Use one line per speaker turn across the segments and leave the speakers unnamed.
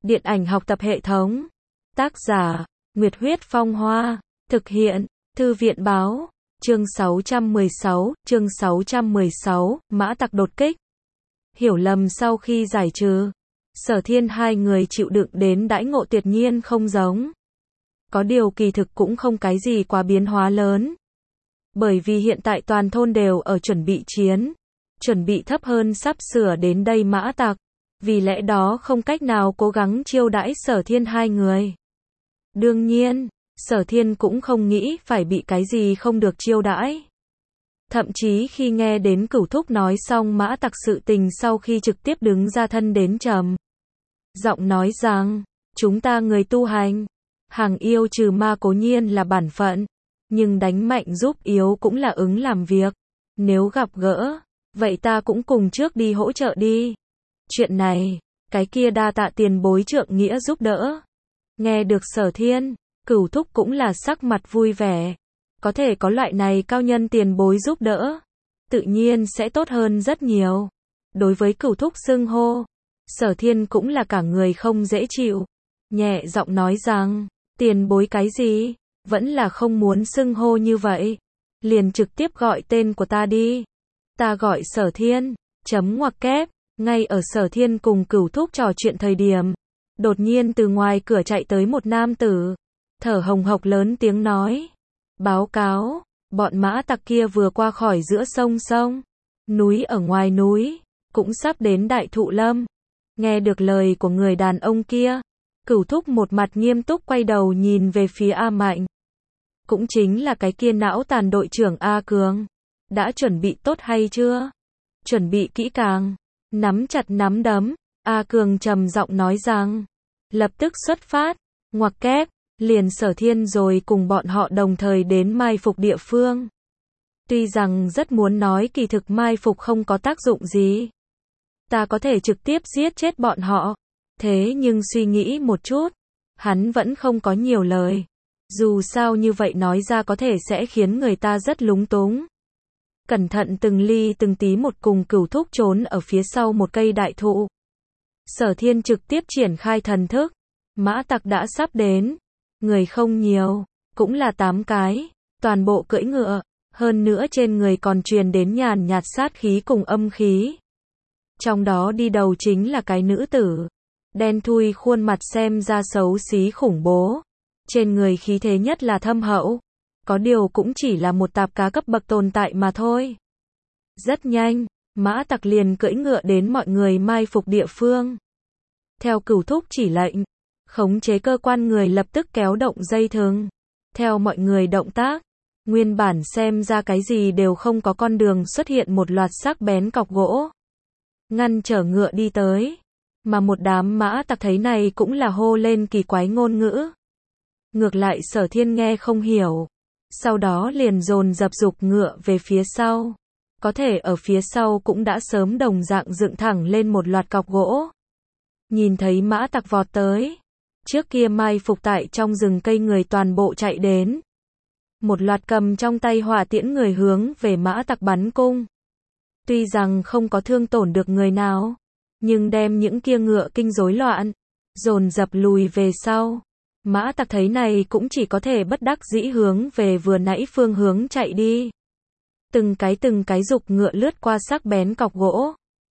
Điện ảnh học tập hệ thống. Tác giả, Nguyệt Huyết Phong Hoa. Thực hiện, Thư viện Báo. Chương 616, Mã Tặc đột kích. Hiểu lầm sau khi giải trừ. Sở Thiên hai người chịu đựng đến đãi ngộ tuyệt nhiên không giống. Có điều kỳ thực cũng không cái gì quá biến hóa lớn. Bởi vì hiện tại toàn thôn đều ở chuẩn bị chiến. Chuẩn bị thấp hơn sắp sửa đến đây Mã Tặc. Vì lẽ đó không cách nào cố gắng chiêu đãi Sở Thiên hai người. Đương nhiên, Sở Thiên cũng không nghĩ phải bị cái gì không được chiêu đãi. Thậm chí khi nghe đến Cửu Thúc nói xong Mã Tặc sự tình sau khi trực tiếp đứng ra thân đến trầm giọng nói rằng, chúng ta người tu hành, hàng yêu trừ ma cố nhiên là bản phận, nhưng đánh mạnh giúp yếu cũng là ứng làm việc. Nếu gặp gỡ, vậy ta cũng cùng trước đi hỗ trợ đi. Chuyện này, cái kia đa tạ tiền bối trượng nghĩa giúp đỡ. Nghe được Sở Thiên, Cửu Thúc cũng là sắc mặt vui vẻ. Có thể có loại này cao nhân tiền bối giúp đỡ, tự nhiên sẽ tốt hơn rất nhiều. Đối với Cửu Thúc xưng hô, Sở Thiên cũng là cả người không dễ chịu. Nhẹ giọng nói rằng, tiền bối cái gì, vẫn là không muốn xưng hô như vậy. Liền trực tiếp gọi tên của ta đi. Ta gọi Sở Thiên, chấm ngoặc kép. Ngay ở Sở Thiên cùng Cửu Thúc trò chuyện thời điểm, đột nhiên từ ngoài cửa chạy tới một nam tử, thở hồng hộc lớn tiếng nói. Báo cáo, bọn Mã Tặc kia vừa qua khỏi giữa sông núi ở ngoài núi, cũng sắp đến Đại Thụ Lâm. Nghe được lời của người đàn ông kia, Cửu Thúc một mặt nghiêm túc quay đầu nhìn về phía A Mạnh. Cũng chính là cái kia não tàn đội trưởng A Cường. Đã chuẩn bị tốt hay chưa? Chuẩn bị kỹ càng. Nắm chặt nắm đấm, A Cường trầm giọng nói rằng, lập tức xuất phát, ngoặc kép, liền Sở Thiên rồi cùng bọn họ đồng thời đến mai phục địa phương. Tuy rằng rất muốn nói kỳ thực mai phục không có tác dụng gì. Ta có thể trực tiếp giết chết bọn họ. Thế nhưng suy nghĩ một chút, hắn vẫn không có nhiều lời. Dù sao như vậy nói ra có thể sẽ khiến người ta rất lúng túng. Cẩn thận từng ly từng tí một cùng Cửu Thúc trốn ở phía sau một cây đại thụ. Sở Thiên trực tiếp triển khai thần thức. Mã Tặc đã sắp đến. Người không nhiều, cũng là 8 cái, toàn bộ cưỡi ngựa, hơn nữa trên người còn truyền đến nhàn nhạt sát khí cùng âm khí. Trong đó đi đầu chính là cái nữ tử, đen thui khuôn mặt xem ra xấu xí khủng bố, trên người khí thế nhất là thâm hậu, có điều cũng chỉ là một tạp cá cấp bậc tồn tại mà thôi. Rất nhanh, Mã Tặc liền cưỡi ngựa đến mọi người mai phục địa phương. Theo Cửu Thúc chỉ lệnh, khống chế cơ quan người lập tức kéo động dây thừng. Theo mọi người động tác, nguyên bản xem ra cái gì đều không có con đường xuất hiện một loạt sắc bén cọc gỗ. Ngăn trở ngựa đi tới. Mà một đám Mã Tặc thấy này cũng là hô lên kỳ quái ngôn ngữ. Ngược lại Sở Thiên nghe không hiểu. Sau đó liền dồn dập giục ngựa về phía sau. Có thể ở phía sau cũng đã sớm đồng dạng dựng thẳng lên một loạt cọc gỗ. Nhìn thấy Mã Tặc vọt tới. Trước kia mai phục tại trong rừng cây người toàn bộ chạy đến. Một loạt cầm trong tay hỏa tiễn người hướng về Mã Tặc bắn cung. Tuy rằng không có thương tổn được người nào, nhưng đem những kia ngựa kinh rối loạn, dồn dập lùi về sau. Mã Tặc thấy này cũng chỉ có thể bất đắc dĩ hướng về vừa nãy phương hướng chạy đi. Từng cái giục ngựa lướt qua sắc bén cọc gỗ.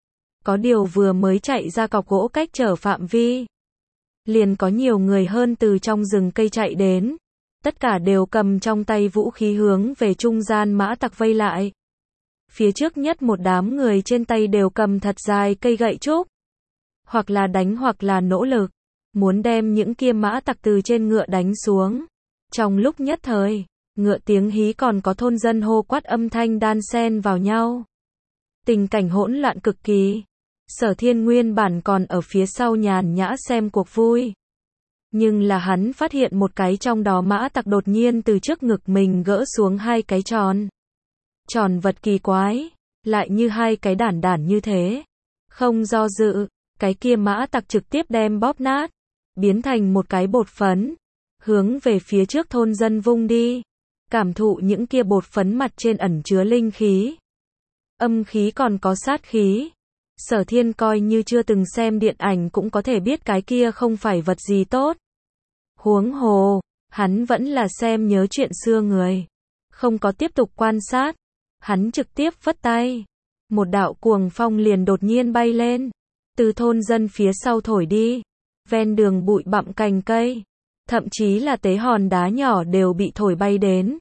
Có điều vừa mới chạy ra cọc gỗ cách trở phạm vi, liền có nhiều người hơn từ trong rừng cây chạy đến. Tất cả đều cầm trong tay vũ khí hướng về trung gian Mã Tặc vây lại. Phía trước nhất một đám người trên tay đều cầm thật dài cây gậy trúc. Hoặc là đánh hoặc là nỗ lực. Muốn đem những kia Mã Tặc từ trên ngựa đánh xuống. Trong lúc nhất thời, ngựa tiếng hí còn có thôn dân hô quát âm thanh đan xen vào nhau. Tình cảnh hỗn loạn cực kỳ. Sở Thiên nguyên bản còn ở phía sau nhàn nhã xem cuộc vui. Nhưng là hắn phát hiện một cái trong đó Mã Tặc đột nhiên từ trước ngực mình gỡ xuống hai cái tròn. Tròn vật kỳ quái, lại như hai cái đản như thế. Không do dự, cái kia Mã Tặc trực tiếp đem bóp nát, biến thành một cái bột phấn, hướng về phía trước thôn dân vung đi. Cảm thụ những kia bột phấn mặt trên ẩn chứa linh khí, âm khí còn có sát khí. Sở Thiên coi như chưa từng xem điện ảnh cũng có thể biết cái kia không phải vật gì tốt. Huống hồ, hắn vẫn là xem nhớ chuyện xưa người. Không có tiếp tục quan sát. Hắn trực tiếp phất tay. Một đạo cuồng phong liền đột nhiên bay lên. Từ thôn dân phía sau thổi đi. Ven đường bụi bặm cành cây. Thậm chí là tế hòn đá nhỏ đều bị thổi bay đến.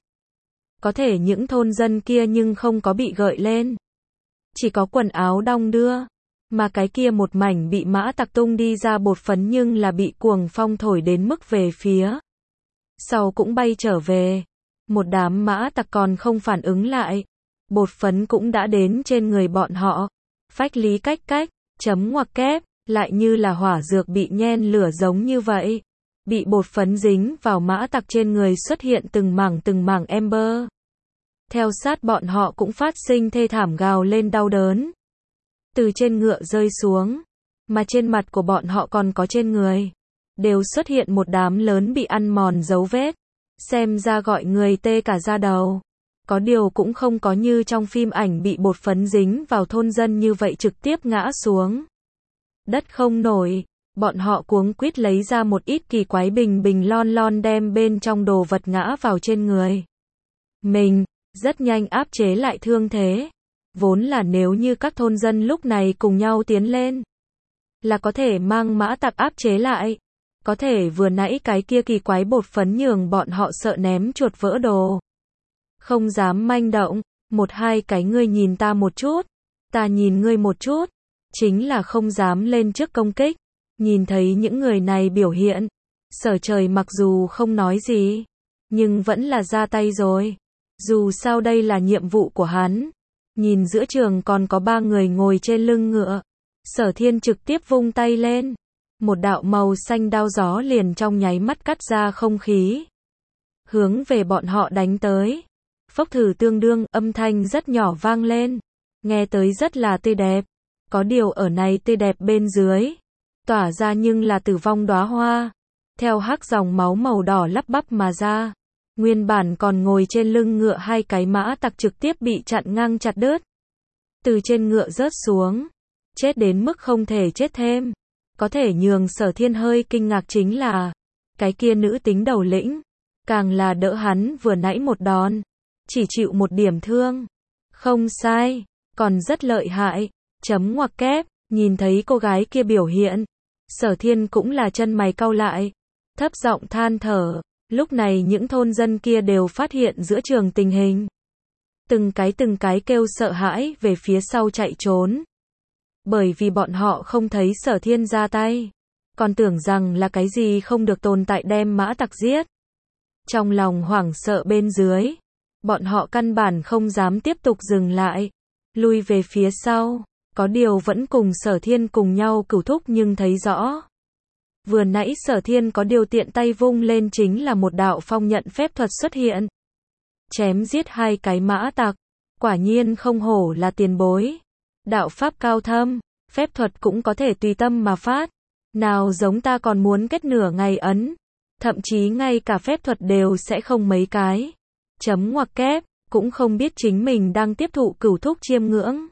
Có thể những thôn dân kia nhưng không có bị gợi lên. Chỉ có quần áo đong đưa. Mà cái kia một mảnh bị mã tặc tung đi ra bột phấn nhưng là bị cuồng phong thổi đến mức về phía. Sau cũng bay trở về. Một đám mã tặc còn không phản ứng lại. Bột phấn cũng đã đến trên người bọn họ. Phách lý cách cách, chấm ngoặc kép, lại như là hỏa dược bị nhen lửa giống như vậy. Bị bột phấn dính vào mã tặc trên người xuất hiện từng mảng ember. Theo sát bọn họ cũng phát sinh thê thảm gào lên đau đớn. Từ trên ngựa rơi xuống. Mà trên mặt của bọn họ còn có trên người. Đều xuất hiện một đám lớn bị ăn mòn dấu vết. Xem ra gọi người tê cả da đầu. Có điều cũng không có như trong phim ảnh bị bột phấn dính vào thôn dân như vậy trực tiếp ngã xuống. Đất không nổi. Bọn họ cuống quýt lấy ra một ít kỳ quái bình lon đem bên trong đồ vật ngã vào trên người. Mình, rất nhanh áp chế lại thương thế. Vốn là nếu như các thôn dân lúc này cùng nhau tiến lên. Là có thể mang mã tặc áp chế lại. Có thể vừa nãy cái kia kỳ quái bột phấn nhường bọn họ sợ ném chuột vỡ đồ. Không dám manh động. Một hai cái ngươi nhìn ta một chút. Ta nhìn ngươi một chút. Chính là không dám lên trước công kích. Nhìn thấy những người này biểu hiện. Sở Trời mặc dù không nói gì. Nhưng vẫn là ra tay rồi. Dù sao đây là nhiệm vụ của hắn. Nhìn giữa trường còn có 3 người ngồi trên lưng ngựa. Sở Thiên trực tiếp vung tay lên. Một đạo màu xanh đao gió liền trong nháy mắt cắt ra không khí. Hướng về bọn họ đánh tới. Phốc thử tương đương, âm thanh rất nhỏ vang lên. Nghe tới rất là tươi đẹp. Có điều ở này tươi đẹp bên dưới. Tỏa ra nhưng là tử vong đóa hoa. Theo hắc dòng máu màu đỏ lắp bắp mà ra. Nguyên bản còn ngồi trên lưng ngựa hai cái mã tặc trực tiếp bị chặn ngang chặt đứt. Từ trên ngựa rớt xuống. Chết đến mức không thể chết thêm. Có thể nhường Sở Thiên hơi kinh ngạc chính là. Cái kia nữ tính đầu lĩnh. Càng là đỡ hắn vừa nãy một đòn. Chỉ chịu một điểm thương. Không sai. Còn rất lợi hại. Chấm ngoặc kép. Nhìn thấy cô gái kia biểu hiện. Sở Thiên cũng là chân mày cau lại. Thấp giọng than thở. Lúc này những thôn dân kia đều phát hiện giữa trường tình hình. Từng cái kêu sợ hãi về phía sau chạy trốn. Bởi vì bọn họ không thấy Sở Thiên ra tay. Còn tưởng rằng là cái gì không được tồn tại đem mã tặc giết. Trong lòng hoảng sợ bên dưới. Bọn họ căn bản không dám tiếp tục dừng lại. Lui về phía sau. Có điều vẫn cùng Sở Thiên cùng nhau cửu thúc nhưng thấy rõ. Vừa nãy Sở Thiên có điều tiện tay vung lên chính là một đạo phong nhận phép thuật xuất hiện. Chém giết hai cái mã tặc. Quả nhiên không hổ là tiền bối. Đạo pháp cao thâm, phép thuật cũng có thể tùy tâm mà phát. Nào giống ta còn muốn kết nửa ngày ấn. Thậm chí ngay cả phép thuật đều sẽ không mấy cái. Chấm ngoặc kép, cũng không biết chính mình đang tiếp thụ cửu thúc chiêm ngưỡng.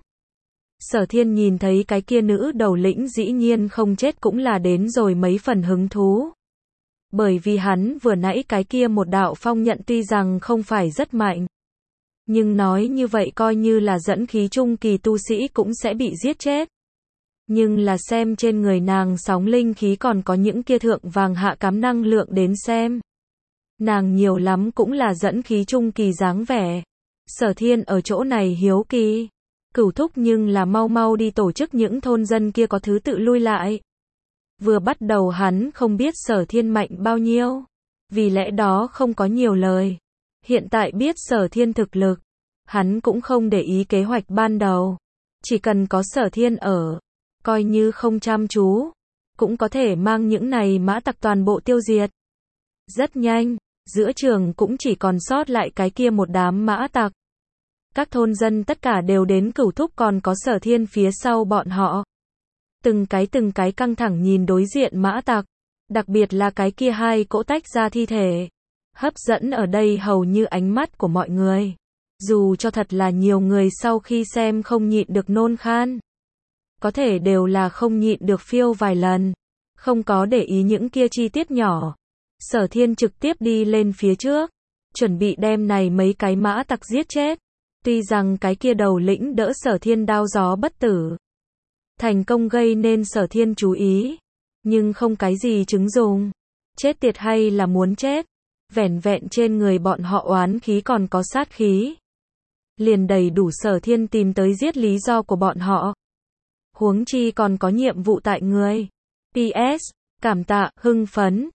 Sở Thiên nhìn thấy cái kia nữ đầu lĩnh dĩ nhiên không chết cũng là đến rồi mấy phần hứng thú. Bởi vì hắn vừa nãy cái kia một đạo phong nhận tuy rằng không phải rất mạnh. Nhưng nói như vậy coi như là dẫn khí trung kỳ tu sĩ cũng sẽ bị giết chết. Nhưng là xem trên người nàng sóng linh khí còn có những kia thượng vàng hạ cám năng lượng đến xem. Nàng nhiều lắm cũng là dẫn khí trung kỳ dáng vẻ. Sở Thiên ở chỗ này hiếu kỳ. Cửu thúc nhưng là mau đi tổ chức những thôn dân kia có thứ tự lui lại. Vừa bắt đầu hắn không biết Sở Thiên mạnh bao nhiêu. Vì lẽ đó không có nhiều lời. Hiện tại biết Sở Thiên thực lực. Hắn cũng không để ý kế hoạch ban đầu. Chỉ cần có Sở Thiên ở. Coi như không chăm chú. Cũng có thể mang những này mã tặc toàn bộ tiêu diệt. Rất nhanh. Giữa trường cũng chỉ còn sót lại cái kia một đám mã tặc. Các thôn dân tất cả đều đến cửu thúc còn có Sở Thiên phía sau bọn họ. Từng cái căng thẳng nhìn đối diện mã tặc. Đặc biệt là cái kia hai cỗ tách ra thi thể. Hấp dẫn ở đây hầu như ánh mắt của mọi người. Dù cho thật là nhiều người sau khi xem không nhịn được nôn khan. có thể đều là không nhịn được phiêu vài lần, không có để ý những kia chi tiết nhỏ. Sở Thiên trực tiếp đi lên phía trước, chuẩn bị đem này mấy cái mã tặc giết chết. Tuy rằng cái kia đầu lĩnh đỡ Sở Thiên đao gió bất tử, thành công gây nên Sở Thiên chú ý, nhưng không cái gì chứng dùng. Chết tiệt hay là muốn chết, vẻn vẹn trên người bọn họ oán khí còn có sát khí, liền đầy đủ Sở Thiên tìm tới giết lý do của bọn họ. Huống chi còn có nhiệm vụ tại người. PS, cảm tạ, hưng phấn,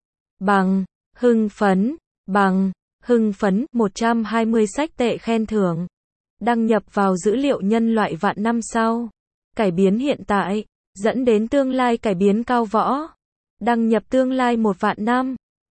hưng phấn, 120 sách tệ khen thưởng. Đăng nhập vào dữ liệu nhân loại vạn năm sau. Cải biến hiện tại, dẫn đến tương lai cải biến cao võ. Đăng nhập tương lai 1 vạn năm.